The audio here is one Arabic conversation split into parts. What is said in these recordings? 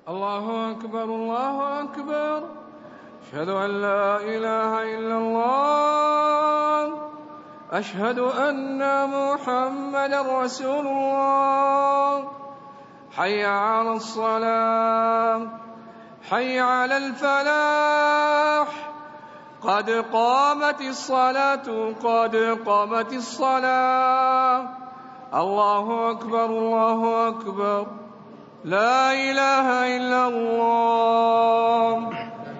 الله أكبر الله أكبر. أشهد أن لا إله إلا الله. أشهد أن محمدا رسول الله. حي على الصلاة، حي على الفلاح، قد قامت الصلاة، قد قامت الصلاة. الله أكبر الله أكبر. لا إله إلا الله.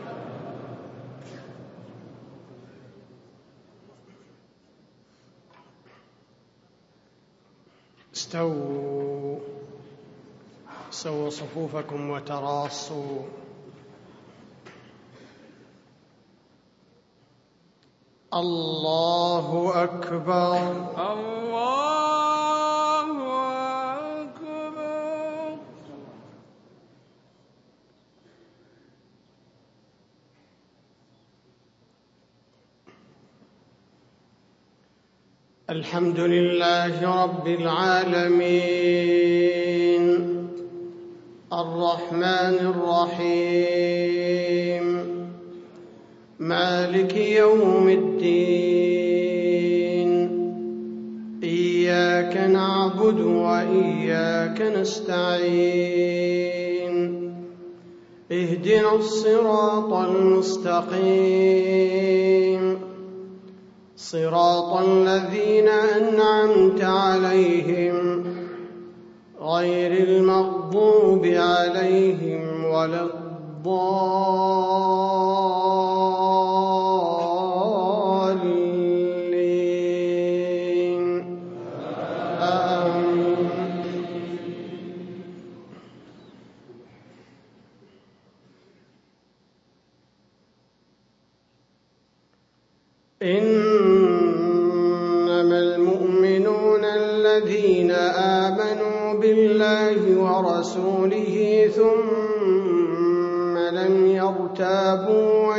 استووا صفوفكم وتراصوا. الله أكبر الله أكبر. الحمد لله رب العالمين، الرحمن الرحيم، مالك يوم الدين. إياك نعبد وإياك نستعين. اهدنا الصراط المستقيم، صراط الذين أنعمت عليهم غير المغضوب عليهم ولا الضالين. آمين. إنما المؤمنون الذين آمنوا بالله ورسوله ثم لم يرتابوا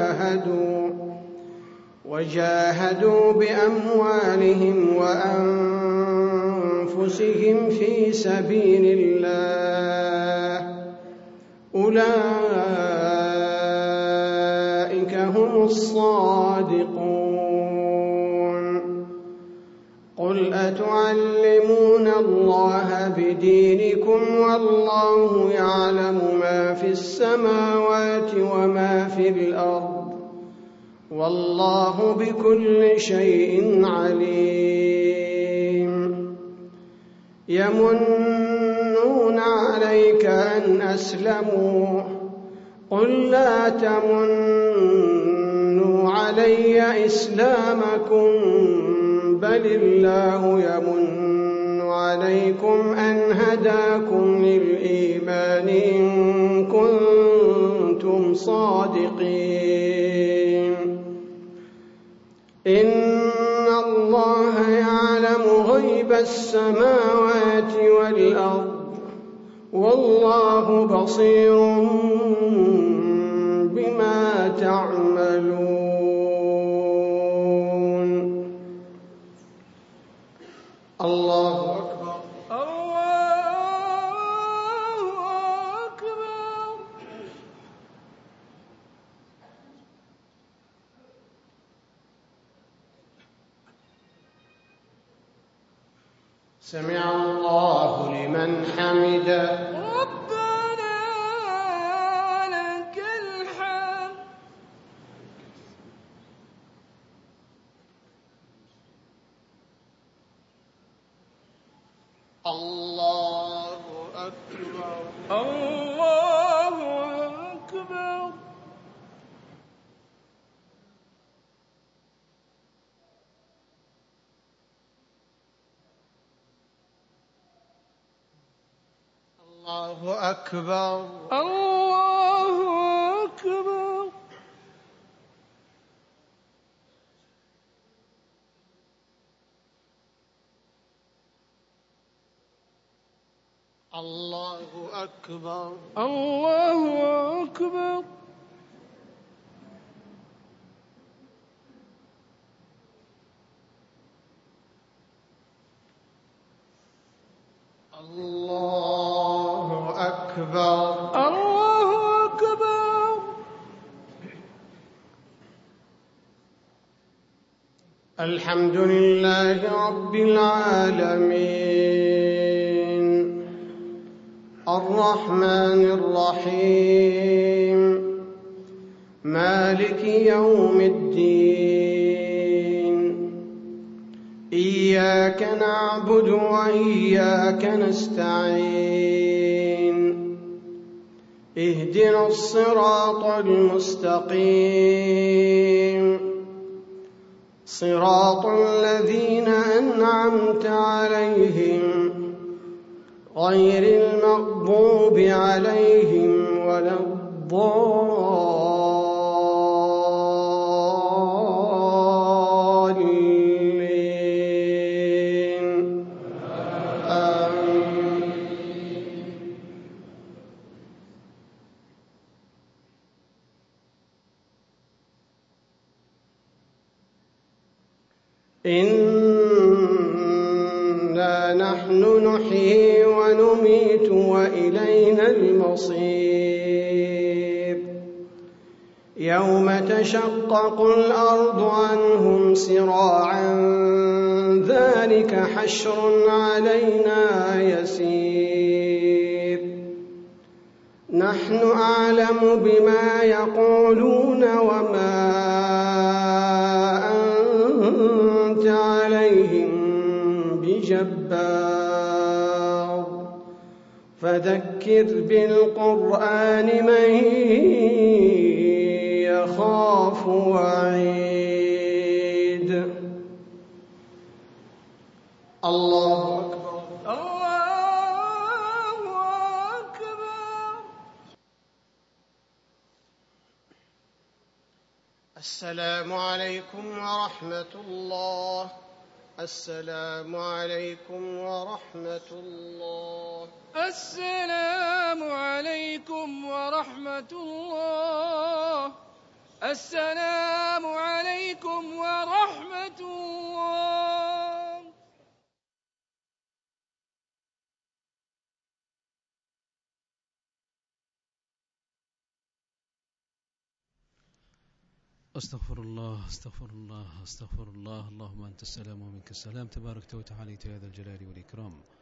وجاهدوا بأموالهم وأنفسهم في سبيل الله، أولئك هم الصادقون. قل أتعلمون الله بدينكم والله يعلم ما في السماوات وما في الأرض، والله بكل شيء عليم. يمنون عليك أن أسلموا، قل لا تمنوا علي إسلامكم، بل الله يمن عليكم أن هداكم للإيمان إن كنتم صادقين. إن الله يعلم غيب السماوات والأرض، والله بصير بما تعملون. الله أكبر الله أكبر. سمع الله لمن حمده. ربنا لك الحمد. الله أكبر الله أكبر. الله أكبر الله أكبر. الله أكبر الله أكبر. الله أكبر. الله الحمد لله رب العالمين الرحمن الرحيم مالك يوم الدين إياك نعبد وإياك نستعين اهدنا الصراط المستقيم صراط الذين أنعمت عليهم غير المغضوب عليهم ولا الضالين آمين. إنا نحن نحيي ونميت وإلينا المصير يوم تشقق الأرض عنهم سراعا ذلك حشر علينا يسير نحن أعلم بما يقولون وما أنت عليهم بجبار فذكر بالقرآن من يخاف وعيد الله أكبر الله أكبر. السلام عليكم ورحمة الله. السلام عليكم ورحمة الله. السلام عليكم ورحمة الله. السلام عليكم ورحمة الله. أستغفر الله أستغفر الله أستغفر الله. اللهم أنت السلام ومنك السلام، تباركت وتعاليت يا ذا الجلال والإكرام.